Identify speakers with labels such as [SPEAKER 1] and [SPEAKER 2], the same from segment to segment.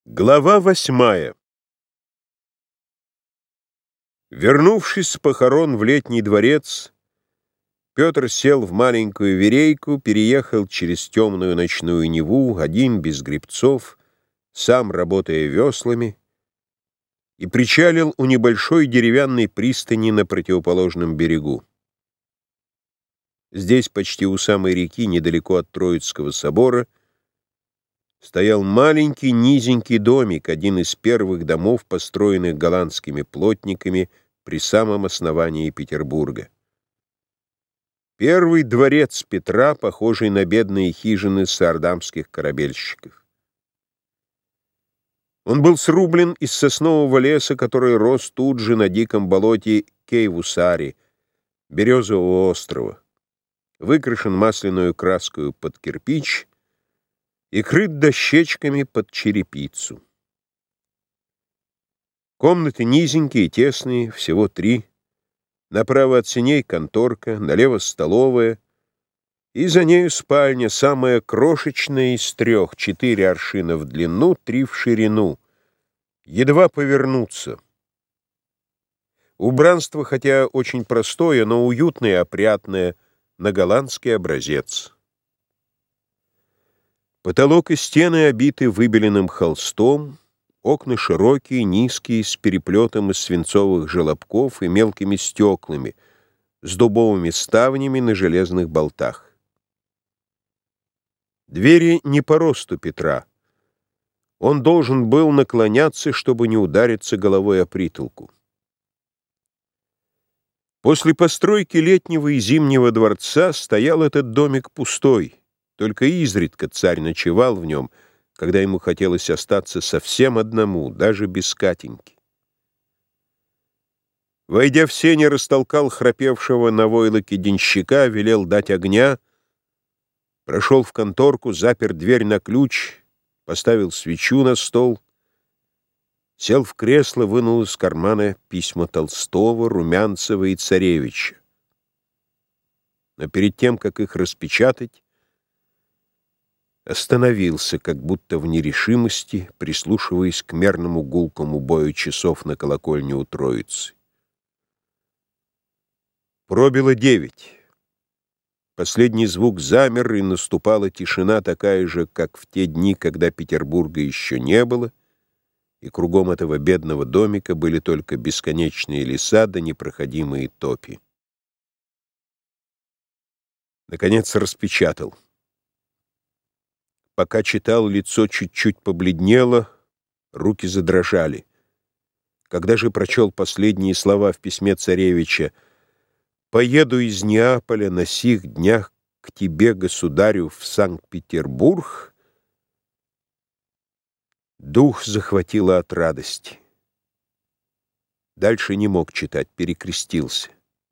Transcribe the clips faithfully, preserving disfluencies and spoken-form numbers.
[SPEAKER 1] Глава восьмая. Вернувшись с похорон в Летний дворец, Петр сел в маленькую верейку, переехал через темную ночную Неву, один, без гребцов, сам работая веслами, и причалил у небольшой деревянной пристани на противоположном берегу. Здесь, почти у самой реки, недалеко от Троицкого собора, стоял маленький низенький домик, один из первых домов, построенных голландскими плотниками при самом основании Петербурга. Первый дворец Петра, похожий на бедные хижины саардамских корабельщиков. Он был срублен из соснового леса, который рос тут же на диком болоте Кейвусари, Березового острова, выкрашен масляную краскою под кирпич и крыт дощечками под черепицу. Комнаты низенькие, тесные, всего три. Направо от сеней конторка, налево столовая, и за нею спальня, самая крошечная из трех, четыре аршина в длину, три в ширину. Едва повернуться. Убранство, хотя очень простое, но уютное и опрятное, на голландский образец. Потолок и стены обиты выбеленным холстом, окна широкие, низкие, с переплетом из свинцовых желобков и мелкими стеклами, с дубовыми ставнями на железных болтах. Двери не по росту Петра. Он должен был наклоняться, чтобы не удариться головой о притолку. После постройки Летнего и Зимнего дворца стоял этот домик пустой. Только изредка царь ночевал в нем, когда ему хотелось остаться совсем одному, даже без Катеньки. Войдя в сени, растолкал храпевшего на войлоке денщика, велел дать огня, прошел в конторку, запер дверь на ключ, поставил свечу на стол, сел в кресло, вынул из кармана письма Толстого, Румянцева и Царевича. Но перед тем, как их распечатать, остановился, как будто в нерешимости, прислушиваясь к мерному гулкому бою часов на колокольне у Троицы. Пробило девять. Последний звук замер, и наступала тишина такая же, как в те дни, когда Петербурга еще не было, и кругом этого бедного домика были только бесконечные леса да непроходимые топи. Наконец распечатал. Пока читал, лицо чуть-чуть побледнело, руки задрожали. Когда же прочел последние слова в письме царевича: «Поеду из Неаполя на сих днях к тебе, государю, в Санкт-Петербург», дух захватило от радости. Дальше не мог читать, перекрестился.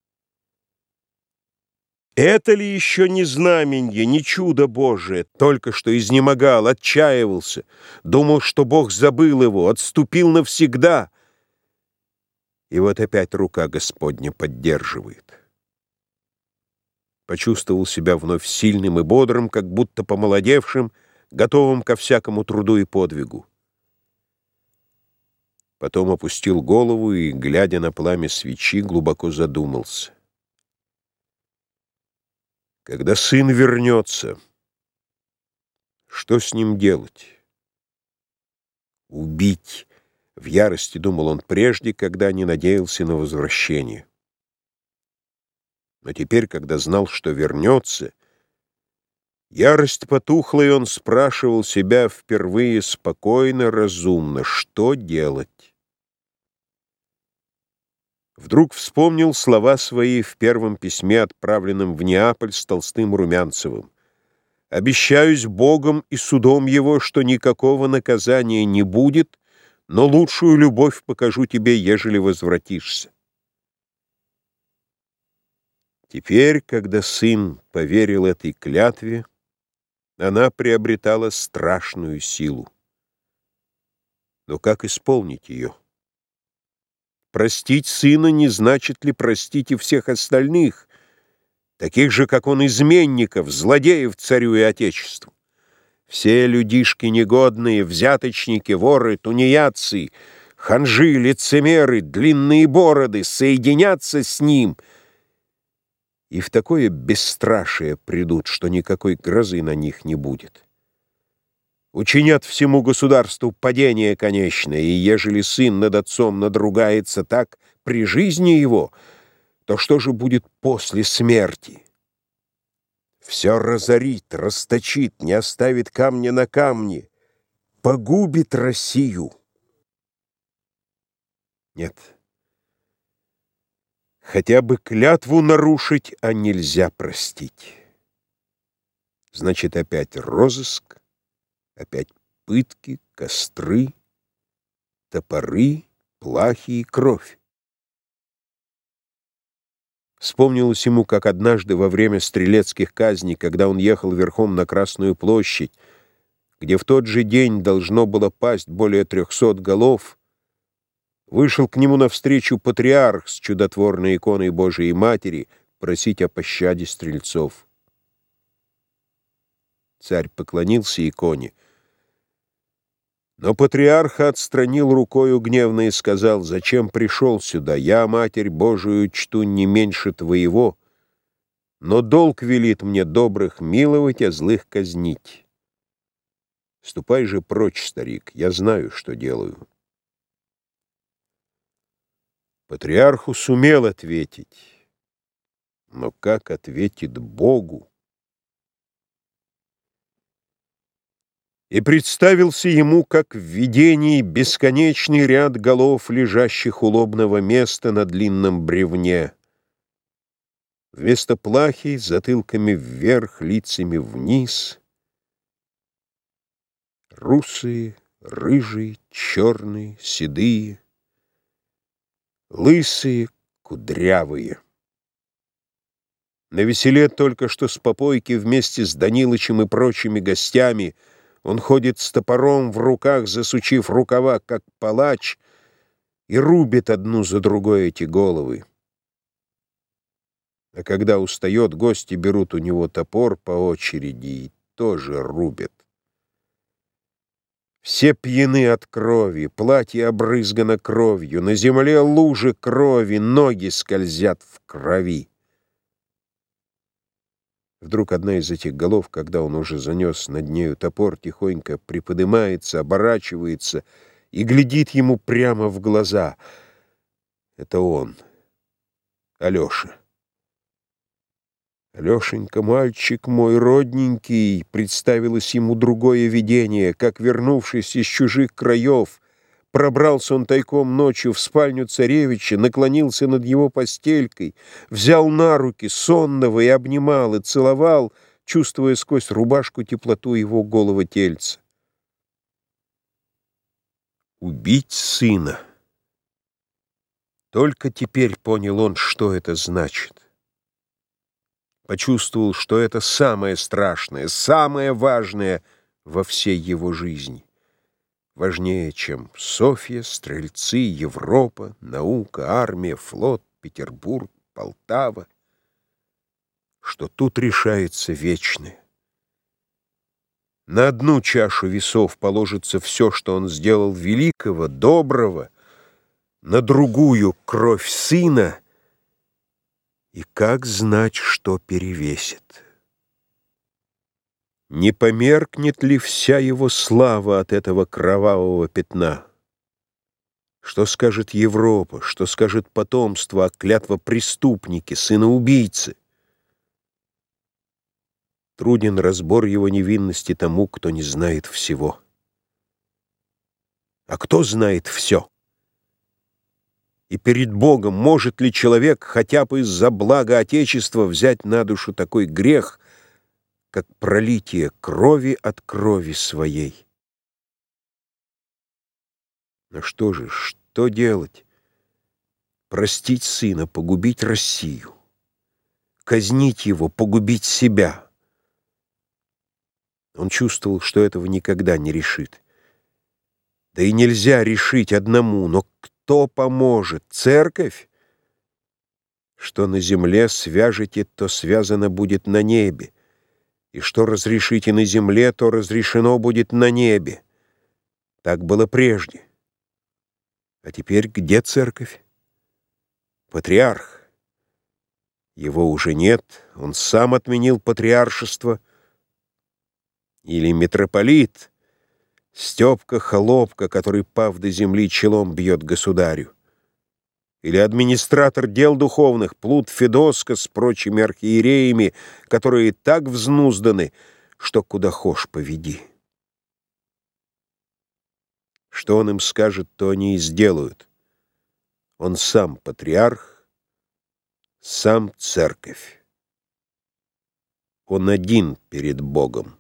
[SPEAKER 1] Это ли еще не знаменье, не чудо Божие? Только что изнемогал, отчаивался, думал, что Бог забыл его, отступил навсегда. И вот опять рука Господня поддерживает. Почувствовал себя вновь сильным и бодрым, как будто помолодевшим, готовым ко всякому труду и подвигу. Потом опустил голову и, глядя на пламя свечи, глубоко задумался. Когда сын вернется, что с ним делать? Убить, в ярости думал он прежде, когда не надеялся на возвращение. Но теперь, когда знал, что вернется, ярость потухла, и он спрашивал себя впервые спокойно, разумно, что делать. Вдруг вспомнил слова свои в первом письме, отправленном в Неаполь с Толстым Румянцевым. «Обещаюсь Богом и судом Его, что никакого наказания не будет, но лучшую любовь покажу тебе, ежели возвратишься». Теперь, когда сын поверил этой клятве, она приобретала страшную силу. Но как исполнить ее? Простить сына не значит ли простить и всех остальных, таких же, как он, изменников, злодеев царю и отечеству? Все людишки негодные, взяточники, воры, тунеядцы, ханжи, лицемеры, длинные бороды соединятся с ним и в такое бесстрашие придут, что никакой грозы на них не будет. Учинят всему государству падение конечное, и ежели сын над отцом надругается так при жизни его, то что же будет после смерти? Все разорит, расточит, не оставит камня на камне, погубит Россию. Нет, хотя бы клятву нарушить, а нельзя простить. Значит, опять розыск, опять пытки, костры, топоры, плахи и кровь. Вспомнилось ему, как однажды во время стрелецких казней, когда он ехал верхом на Красную площадь, где в тот же день должно было пасть более трехсот голов, вышел к нему навстречу патриарх с чудотворной иконой Божией Матери просить о пощаде стрельцов. Царь поклонился иконе, но патриарха отстранил рукою гневно и сказал: «Зачем пришел сюда? Я, Матерь Божию, чту не меньше твоего, но долг велит мне добрых миловать, а злых казнить. Ступай же прочь, старик, я знаю, что делаю». Патриарху сумел ответить, но как ответит Богу? И представился ему, как в видении, бесконечный ряд голов, лежащих у лобного места на длинном бревне. Вместо плахи затылками вверх, лицами вниз. Русые, рыжие, черные, седые, лысые, кудрявые. Навеселе только что с попойки вместе с Данилычем и прочими гостями он ходит с топором в руках, засучив рукава, как палач, и рубит одну за другой эти головы. А когда устает, гости берут у него топор по очереди и тоже рубят. Все пьяны от крови, платье обрызгано кровью, на земле лужи крови, ноги скользят в крови. Вдруг одна из этих голов, когда он уже занес над нею топор, тихонько приподнимается, оборачивается и глядит ему прямо в глаза. Это он, Алеша. «Алешенька, мальчик мой родненький», представилось ему другое видение, как, вернувшись из чужих краев, пробрался он тайком ночью в спальню царевича, наклонился над его постелькой, взял на руки сонного и обнимал, и целовал, чувствуя сквозь рубашку теплоту его голого тельца. Убить сына. Только теперь понял он, что это значит. Почувствовал, что это самое страшное, самое важное во всей его жизни. Важнее, чем Софья, стрельцы, Европа, наука, армия, флот, Петербург, Полтава, что тут решается вечное. На одну чашу весов положится все, что он сделал великого, доброго, на другую — кровь сына, и как знать, что перевесит? Не померкнет ли вся его слава от этого кровавого пятна? Что скажет Европа, что скажет потомство о клятвопреступнике, сына-убийцы? Труден разбор его невинности тому, кто не знает всего. А кто знает все? И перед Богом может ли человек хотя бы из-за блага Отечества взять на душу такой грех, как пролитие крови от крови своей? Но что же, что делать? Простить сына, погубить Россию. Казнить его, погубить себя. Он чувствовал, что этого никогда не решит. Да и нельзя решить одному, но кто поможет? Церковь? Что на земле свяжете, то связано будет на небе. И что разрешите на земле, то разрешено будет на небе. Так было прежде. А теперь где церковь? Патриарх. Его уже нет, он сам отменил патриаршество. Или митрополит, Степка-холопка, который, пав до земли, челом бьет государю. Или администратор дел духовных, плут Федоска с прочими архиереями, которые так взнузданы, что куда хошь поведи. Что он им скажет, то они и сделают. Он сам патриарх, сам церковь. Он один перед Богом.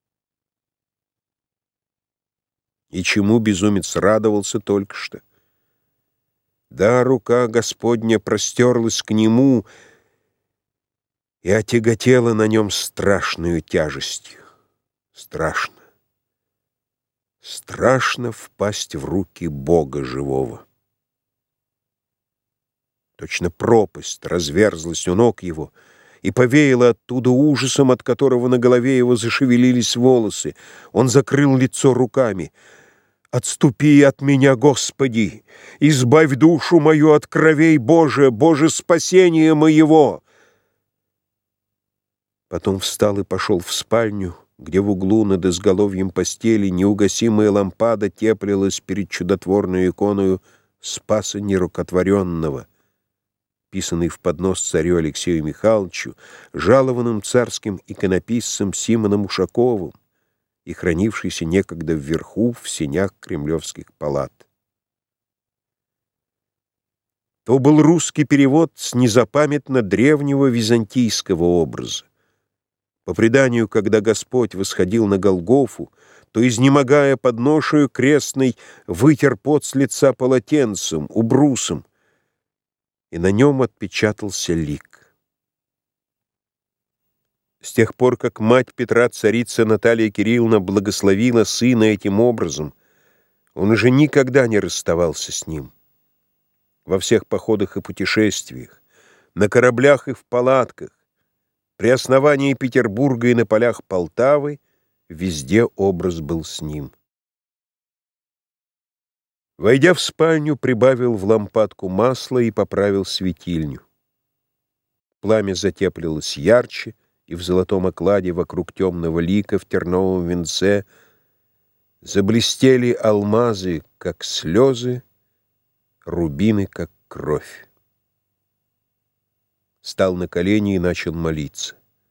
[SPEAKER 1] И чему безумец радовался только что? Да, рука Господня простерлась к нему и отяготела на нем страшную тяжестью. Страшно. Страшно впасть в руки Бога живого. Точно пропасть разверзлась у ног его и повеяла оттуда ужасом, от которого на голове его зашевелились волосы. Он закрыл лицо руками. «Отступи от меня, Господи! Избавь душу мою от кровей Божия, Боже, спасение моего!» Потом встал и пошел в спальню, где в углу над изголовьем постели неугасимая лампада теплилась перед чудотворной иконою Спаса Нерукотворенного, писанный в поднос царю Алексею Михайловичу, жалованным царским иконописцем Симоном Ушаковым и хранившийся некогда вверху в сенях кремлевских палат. То был русский перевод с незапамятно древнего византийского образа. По преданию, когда Господь восходил на Голгофу, то, изнемогая под ношею крестной, вытер пот с лица полотенцем, убрусом, и на нем отпечатался лик. С тех пор, как мать Петра, царица Наталья Кирилловна, благословила сына этим образом, он уже никогда не расставался с ним. Во всех походах и путешествиях, на кораблях и в палатках, при основании Петербурга и на полях Полтавы, везде образ был с ним. Войдя в спальню, прибавил в лампадку масла и поправил светильню. Пламя затеплилось ярче, и в золотом окладе вокруг темного лика в терновом венце заблестели алмазы, как слезы, рубины, как кровь. Стал на колени и начал молиться.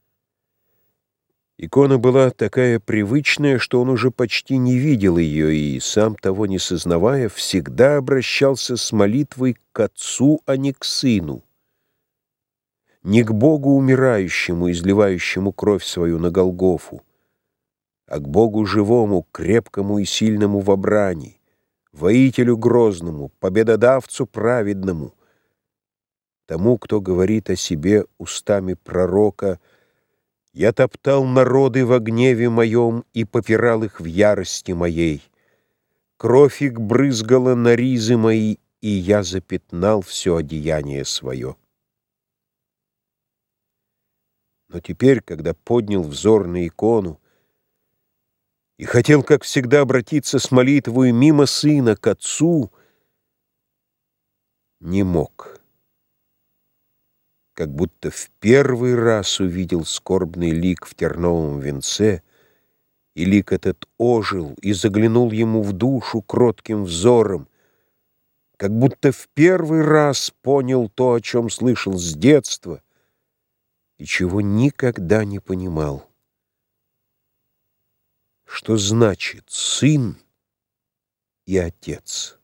[SPEAKER 1] Икона была такая привычная, что он уже почти не видел ее и, сам того не сознавая, всегда обращался с молитвой к Отцу, а не к Сыну. Не к Богу умирающему, изливающему кровь свою на Голгофу, а к Богу живому, крепкому и сильному в брани, воителю грозному, победодавцу праведному, тому, кто говорит о себе устами пророка: «Я топтал народы во гневе моем и попирал их в ярости моей. Кровь их брызгала на ризы мои, и я запятнал все одеяние свое». Но теперь, когда поднял взор на икону и хотел, как всегда, обратиться с молитвой мимо Сына к Отцу, не мог. Как будто в первый раз увидел скорбный лик в терновом венце, и лик этот ожил и заглянул ему в душу кротким взором, как будто в первый раз понял то, о чем слышал с детства, и чего никогда не понимал. Что значит сын и отец?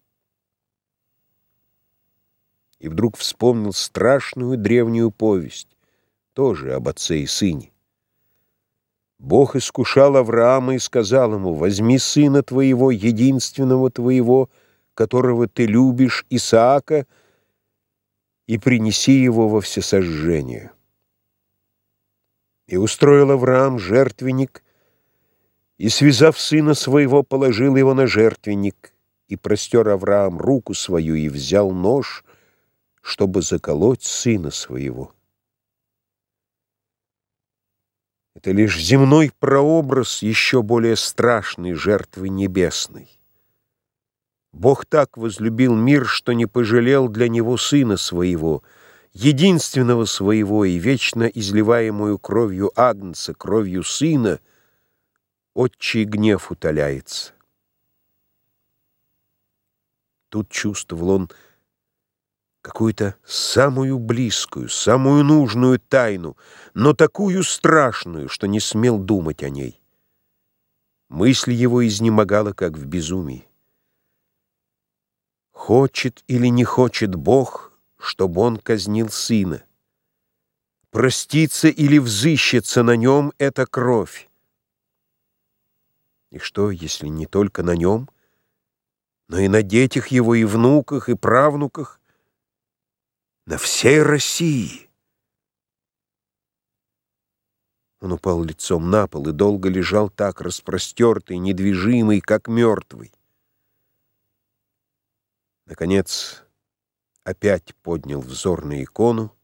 [SPEAKER 1] И вдруг вспомнил страшную древнюю повесть, тоже об отце и сыне. Бог искушал Авраама и сказал ему: «Возьми сына твоего, единственного твоего, которого ты любишь, Исаака, и принеси его во всесожжение». И устроил Авраам жертвенник, и, связав сына своего, положил его на жертвенник, и простер Авраам руку свою и взял нож, чтобы заколоть сына своего. Это лишь земной прообраз еще более страшной жертвы небесной. Бог так возлюбил мир, что не пожалел для него Сына Своего, единственного Своего и вечно изливаемую кровью Агнца, кровью Сына, Отчий гнев утоляется. Тут чувствовал он какую-то самую близкую, самую нужную тайну, но такую страшную, что не смел думать о ней. Мысль его изнемогала, как в безумии. Хочет или не хочет Бог, чтобы он казнил Сына? Простится или взыщется на нем эта кровь? И что, если не только на нем, но и на детях его, и внуках, и правнуках, на всей России? Он упал лицом на пол и долго лежал так, распростертый, недвижимый, как мертвый. Наконец, опять поднял взор на икону,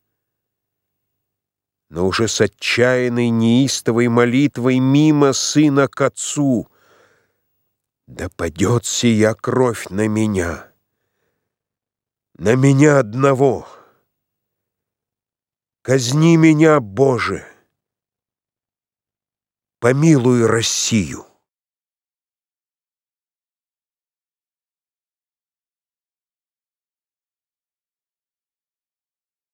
[SPEAKER 1] но уже с отчаянной, неистовой молитвой мимо Сына к Отцу. «Да падет сия кровь на меня, на меня одного! Казни меня, Боже! Помилуй Россию!»